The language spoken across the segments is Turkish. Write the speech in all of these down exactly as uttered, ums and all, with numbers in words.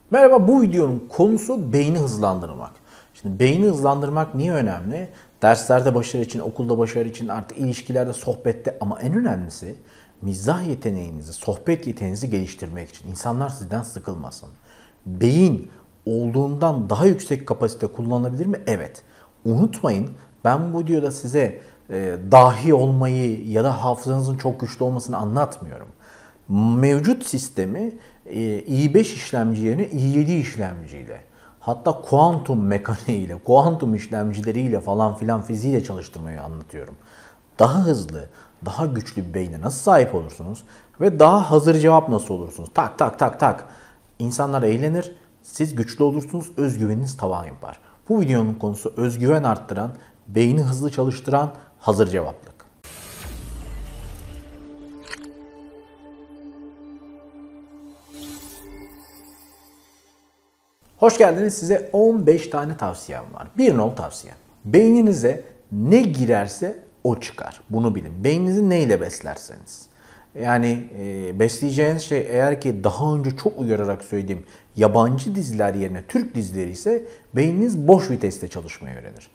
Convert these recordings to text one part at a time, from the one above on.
Merhaba, bu videonun konusu beyni hızlandırmak. Şimdi beyni hızlandırmak niye önemli? Derslerde başarı için, okulda başarı için, artık ilişkilerde, sohbette, ama en önemlisi mizah yeteneğinizi, sohbet yeteneğinizi geliştirmek için. İnsanlar sizden sıkılmasın. Beyin olduğundan daha yüksek kapasite kullanılabilir mi? Evet. Unutmayın, ben bu videoda size e, dahi olmayı ya da hafızanızın çok güçlü olmasını anlatmıyorum. Mevcut sistemi e, i beş işlemci yerine i yedi işlemciyle, hatta kuantum mekaniğiyle, kuantum işlemcileriyle falan filan fiziğiyle çalıştırmayı anlatıyorum. Daha hızlı, daha güçlü bir beyne nasıl sahip olursunuz ve daha hazır cevap nasıl olursunuz? Tak tak tak tak. İnsanlar eğlenir, siz güçlü olursunuz, özgüveniniz tavan yapar. Bu videonun konusu özgüven arttıran, beyni hızlı çalıştıran hazır cevaplık. Hoş geldiniz. Size on beş tane tavsiyem var. Bir nol tavsiye. Beyninize ne girerse o çıkar. Bunu bilin. Beyninizi neyle beslerseniz. Yani e, besleyeceğiniz şey, eğer ki daha önce çok uyararak söylediğim yabancı diziler yerine Türk dizileri ise beyniniz boş viteste çalışmayı öğrenir.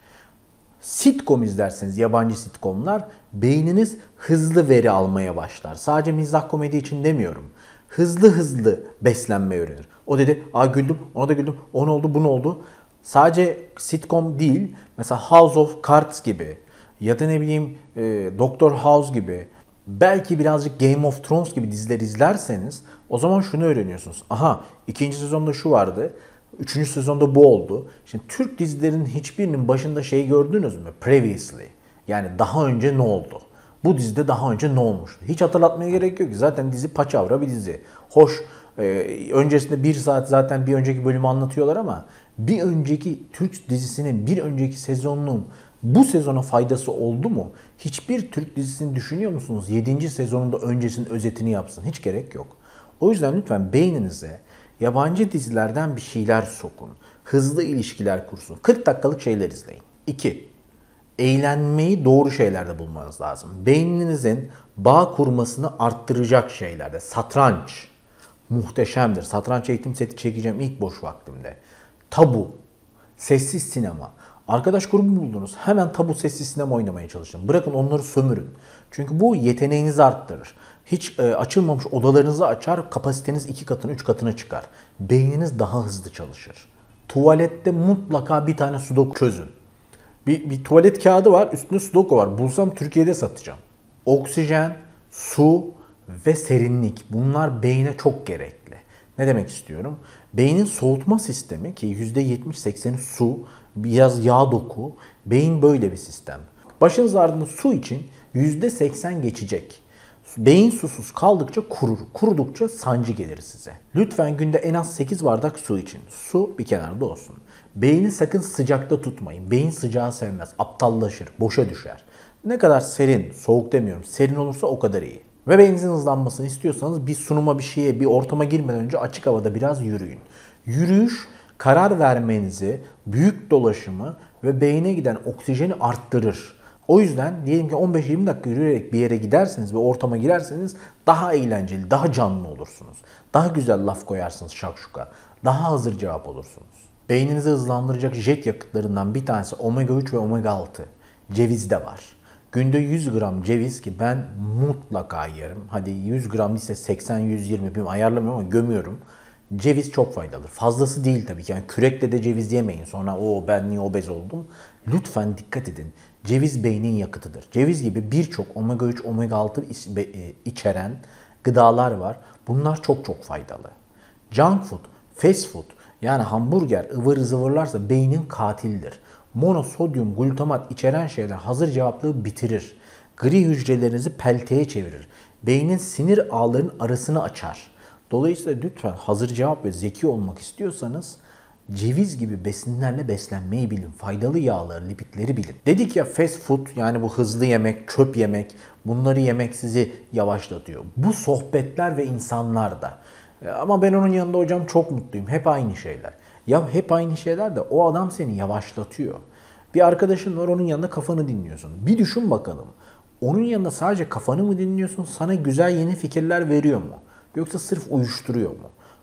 Sitcom izlerseniz, yabancı sitcomlar, beyniniz hızlı veri almaya başlar. Sadece mizah komedi için demiyorum. Hızlı hızlı beslenmeyi öğrenir. O dedi, aa güldüm, ona da güldüm, o ne oldu, bu ne oldu. Sadece sitcom değil, mesela House of Cards gibi ya da ne bileyim e, Doctor House gibi, belki birazcık Game of Thrones gibi diziler izlerseniz o zaman şunu öğreniyorsunuz. Aha, ikinci sezonda şu vardı. Üçüncü sezonda bu oldu. Şimdi Türk dizilerinin hiçbirinin başında şey gördünüz mü? Previously. Yani daha önce ne oldu? Bu dizide daha önce ne olmuştu? Hiç hatırlatmaya gerek yok ki. Zaten dizi paçavra bir dizi. Hoş, e, öncesinde bir saat zaten bir önceki bölümü anlatıyorlar ama bir önceki Türk dizisinin bir önceki sezonunun bu sezona faydası oldu mu? Hiçbir Türk dizisini düşünüyor musunuz? Yedinci sezonunda öncesinin özetini yapsın. Hiç gerek yok. O yüzden lütfen beyninize yabancı dizilerden bir şeyler sokun. Hızlı ilişkiler kursun. kırk dakikalık şeyler izleyin. iki. Eğlenmeyi doğru şeylerde bulmanız lazım. Beyninizin bağ kurmasını arttıracak şeylerde. Satranç muhteşemdir. Satranç eğitim seti çekeceğim ilk boş vaktimde. Tabu, sessiz sinema. Arkadaş grubu buldunuz. Hemen tabu, sessiz sinema oynamaya çalışın. Bırakın onları sömürün. Çünkü bu yeteneğinizi arttırır. Hiç e, açılmamış odalarınızı açar, kapasiteniz iki katına, üç katına çıkar. Beyniniz daha hızlı çalışır. Tuvalette mutlaka bir tane sudoku çözün. Bir, bir tuvalet kağıdı var, üstünde sudoku var. Bulsam Türkiye'de satacağım. Oksijen, su ve serinlik. Bunlar beyne çok gerekli. Ne demek istiyorum? Beynin soğutma sistemi, ki yüzde yetmiş sekseni su, biraz yağ doku. Beyin böyle bir sistem. Başınız ağrıdığında su için yüzde seksen geçecek. Beyin susuz kaldıkça kurur. Kurudukça sancı gelir size. Lütfen günde en az sekiz bardak su için. Su bir kenarda olsun. Beyni sakın sıcakta tutmayın. Beyin sıcağı sevmez. Aptallaşır. Boşa düşer. Ne kadar serin, soğuk demiyorum. Serin olursa o kadar iyi. Ve beyninizin hızlanmasını istiyorsanız bir sunuma, bir şeye, bir ortama girmeden önce açık havada biraz yürüyün. Yürüyüş karar vermenizi, büyük dolaşımı ve beyne giden oksijeni arttırır. O yüzden diyelim ki on beş yirmi dakika yürüyerek bir yere giderseniz ve ortama girerseniz daha eğlenceli, daha canlı olursunuz. Daha güzel laf koyarsınız şakşuka. Daha hazır cevap olursunuz. Beyninizi hızlandıracak jet yakıtlarından bir tanesi omega üç ve omega altı. Cevizde var. Günde yüz gram ceviz, ki ben mutlaka yerim. Hadi yüz gram ise seksen yüz yirmi bilmiyorum, ayarlamıyorum ama gömüyorum. Ceviz çok faydalı. Fazlası değil tabii ki. Yani kürekle de ceviz yemeyin. Sonra o ben niye obez oldum. Lütfen dikkat edin. Ceviz beynin yakıtıdır. Ceviz gibi birçok omega üç, omega altı içeren gıdalar var. Bunlar çok çok faydalı. Junk food, fast food, yani hamburger, ıvır zıvırlarsa beynin katildir. Monosodyum glutamat içeren şeyler hazır cevaplığı bitirir. Gri hücrelerinizi pelteye çevirir. Beynin sinir ağlarının arasını açar. Dolayısıyla lütfen hazır cevap ve zeki olmak istiyorsanız ceviz gibi besinlerle beslenmeyi bilin. Faydalı yağları, lipidleri bilin. Dedik ya, fast food, yani bu hızlı yemek, çöp yemek, bunları yemek sizi yavaşlatıyor. Bu sohbetler ve insanlar da. Ama ben onun yanında hocam çok mutluyum. Hep aynı şeyler. Ya hep aynı şeyler de o adam seni yavaşlatıyor. Bir arkadaşın var, onun yanında kafanı dinliyorsun. Bir düşün bakalım. Onun yanında sadece kafanı mı dinliyorsun? Sana güzel yeni fikirler veriyor mu? Yoksa sırf uyuşturuyor mu?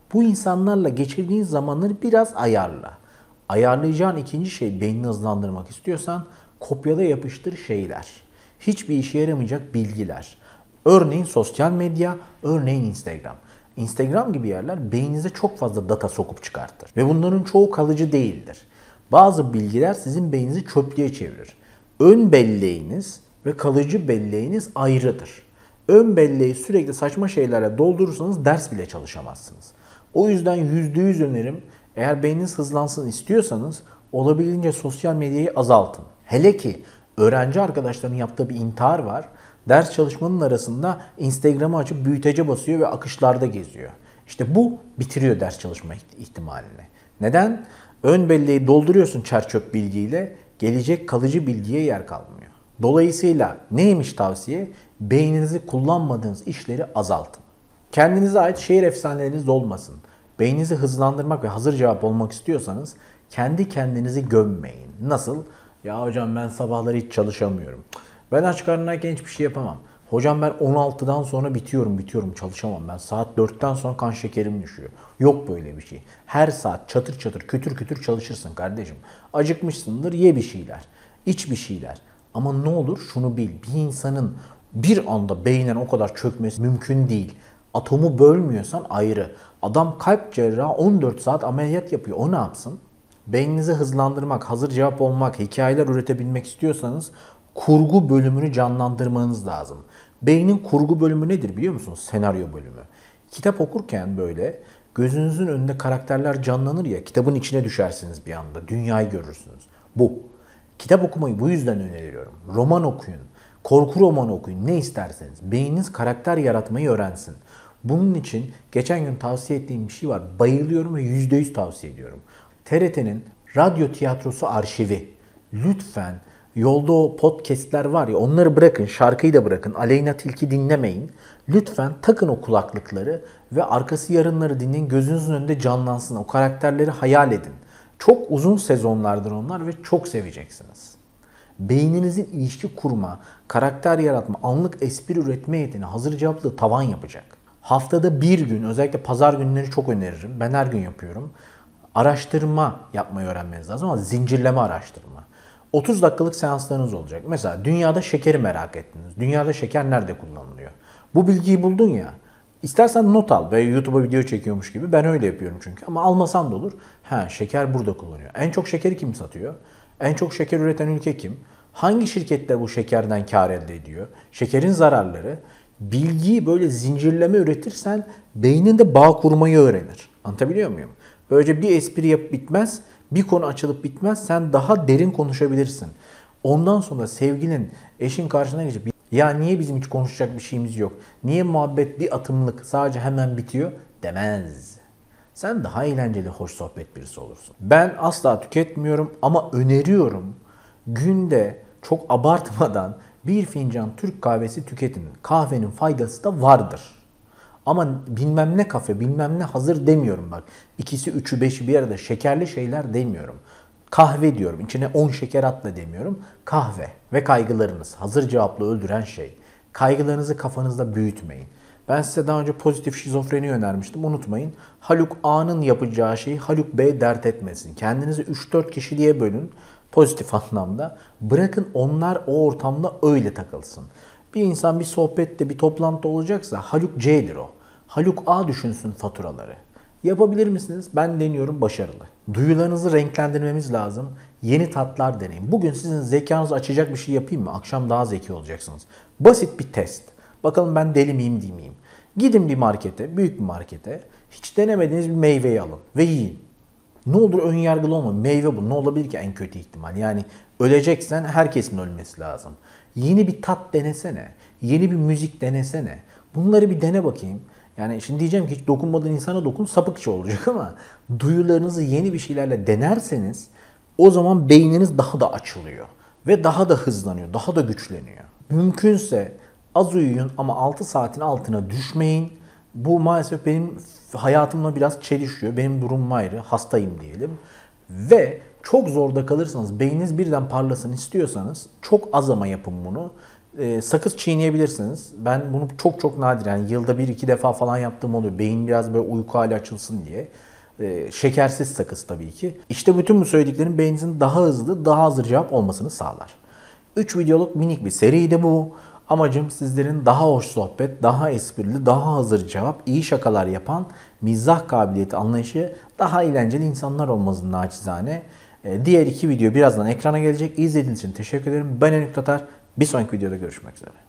Bu insanlarla geçirdiğin zamanları biraz ayarla. Ayarlayacağın ikinci şey beynini hızlandırmak istiyorsan kopyala yapıştır şeyler. Hiçbir işe yaramayacak bilgiler. Örneğin sosyal medya, örneğin Instagram. Instagram gibi yerler beyninize çok fazla data sokup çıkartır. Ve bunların çoğu kalıcı değildir. Bazı bilgiler sizin beyninizi çöplüğe çevirir. Ön belleğiniz ve kalıcı belleğiniz ayrıdır. Ön belleği sürekli saçma şeylerle doldurursanız ders bile çalışamazsınız. O yüzden yüzde yüz önerim, eğer beyniniz hızlansın istiyorsanız olabildiğince sosyal medyayı azaltın. Hele ki öğrenci arkadaşlarının yaptığı bir intihar var. Ders çalışmanın arasında Instagram'ı açıp büyütece basıyor ve akışlarda geziyor. İşte bu bitiriyor ders çalışma ihtimalini. Neden? Ön belleği dolduruyorsun çerçöp bilgiyle, gelecek kalıcı bilgiye yer kalmıyor. Dolayısıyla neymiş tavsiye? Beyninizi kullanmadığınız işleri azaltın. Kendinize ait şehir efsaneleriniz olmasın. Beyninizi hızlandırmak ve hazır cevap olmak istiyorsanız kendi kendinizi gömmeyin. Nasıl? Ya hocam ben sabahları hiç çalışamıyorum. Ben aç karnındayken hiçbir şey yapamam. Hocam ben on altıdan sonra bitiyorum, bitiyorum, çalışamam. Ben saat dörtten sonra kan şekerim düşüyor. Yok böyle bir şey. Her saat çatır çatır, kütür kütür çalışırsın kardeşim. Acıkmışsındır, ye bir şeyler. İç bir şeyler. Ama ne olur şunu bil. Bir insanın bir anda beynen o kadar çökmesi mümkün değil. Atomu bölmüyorsan ayrı. Adam kalp cerrahı on dört saat ameliyat yapıyor. O ne yapsın? Beyninizi hızlandırmak, hazır cevap olmak, hikayeler üretebilmek istiyorsanız kurgu bölümünü canlandırmanız lazım. Beynin kurgu bölümü nedir biliyor musunuz? Senaryo bölümü. Kitap okurken böyle gözünüzün önünde karakterler canlanır ya, kitabın içine düşersiniz bir anda. Dünyayı görürsünüz. Bu. Kitap okumayı bu yüzden öneriyorum. Roman okuyun. Korku romanı okuyun. Ne isterseniz. Beyniniz karakter yaratmayı öğrensin. Bunun için geçen gün tavsiye ettiğim bir şey var. Bayılıyorum ve yüzde yüz tavsiye ediyorum. T R T'nin Radyo Tiyatrosu Arşivi. Lütfen yolda o podcastler var ya, onları bırakın, şarkıyı da bırakın. Aleyna Tilki dinlemeyin. Lütfen takın o kulaklıkları ve arkası yarınları dinleyin. Gözünüzün önünde canlansın. O karakterleri hayal edin. Çok uzun sezonlardır onlar ve çok seveceksiniz. Beyninizin ilişki kurma, karakter yaratma, anlık espri üretme yeteneği hazır cevaplı tavan yapacak. Haftada bir gün, özellikle pazar günleri çok öneririm. Ben her gün yapıyorum. Araştırma yapmayı öğrenmeniz lazım ama zincirleme araştırma. otuz dakikalık seanslarınız olacak. Mesela dünyada şekeri merak ettiniz. Dünyada şeker nerede kullanılıyor? Bu bilgiyi buldun ya. İstersen not al ve YouTube'a video çekiyormuş gibi. Ben öyle yapıyorum çünkü. Ama almasan da olur. Ha, şeker burada kullanıyor. En çok şekeri kim satıyor? En çok şeker üreten ülke kim? Hangi şirketler bu şekerden kar elde ediyor? Şekerin zararları. Bilgiyi böyle zincirleme üretirsen beyninde bağ kurmayı öğrenir. Anlatabiliyor muyum? Böylece bir espri yapıp bitmez, bir konu açılıp bitmez, sen daha derin konuşabilirsin. Ondan sonra sevgilin, eşin karşına geçip ya niye bizim hiç konuşacak bir şeyimiz yok? Niye muhabbet bir atımlık sadece hemen bitiyor demez. Sen daha eğlenceli, hoş sohbet birisi olursun. Ben asla tüketmiyorum ama öneriyorum. Günde çok abartmadan bir fincan Türk kahvesi tüketin. Kahvenin faydası da vardır. Ama bilmem ne kafe, bilmem ne hazır demiyorum bak. İkisi, üçü, beşi bir arada şekerli şeyler demiyorum. Kahve diyorum. İçine on şeker atla demiyorum. Kahve ve kaygılarınız. Hazır cevapla öldüren şey. Kaygılarınızı kafanızda büyütmeyin. Ben size daha önce pozitif şizofreni önermiştim. Unutmayın. Haluk A'nın yapacağı şeyi Haluk B dert etmesin. Kendinizi üç dört kişiliğe bölün. Pozitif anlamda. Bırakın onlar o ortamda öyle takılsın. Bir insan bir sohbette, bir toplantıda olacaksa Haluk C'dir o. Haluk A düşünsün faturaları. Yapabilir misiniz? Ben deniyorum, başarılı. Duyularınızı renklendirmemiz lazım. Yeni tatlar deneyin. Bugün sizin zekanızı açacak bir şey yapayım mı? Akşam daha zeki olacaksınız. Basit bir test. Bakalım ben deli miyim değil miyim? Gidin bir markete, büyük bir markete. Hiç denemediğiniz bir meyveyi alın ve yiyin. Ne olur ön yargılı olma. Meyve bu. Ne olabilir ki en kötü ihtimal? Yani öleceksen herkesin ölmesi lazım. Yeni bir tat denesene. Yeni bir müzik denesene. Bunları bir dene bakayım. Yani şimdi diyeceğim ki hiç dokunmadığın insana dokun, sapıkça olacak ama duyularınızı yeni bir şeylerle denerseniz o zaman beyniniz daha da açılıyor. Ve daha da hızlanıyor, daha da güçleniyor. Mümkünse az uyuyun ama altı saatin altına düşmeyin. Bu maalesef benim hayatımla biraz çelişiyor. Benim durumum ayrı, hastayım diyelim. Ve çok zorda kalırsanız, beyniniz birden parlasın istiyorsanız çok az ama yapın bunu. e, sakız çiğneyebilirsiniz. Ben bunu çok çok nadir, yani yılda bir iki defa falan yaptığım oluyor. Beyin biraz böyle uyku hali açılsın diye. E, şekersiz sakız tabii ki. İşte bütün bu söylediklerim beyninizin daha hızlı, daha hazır cevap olmasını sağlar. üç videoluk minik bir seriydi bu. Amacım sizlerin daha hoş sohbet, daha esprili, daha hazır cevap, iyi şakalar yapan, mizah kabiliyeti, anlayışı daha eğlenceli insanlar olmasını naçizane. Ee, Diğer iki video birazdan ekrana gelecek. İzlediğiniz için teşekkür ederim. Ben Enik Tatar. Bir sonraki videoda görüşmek üzere.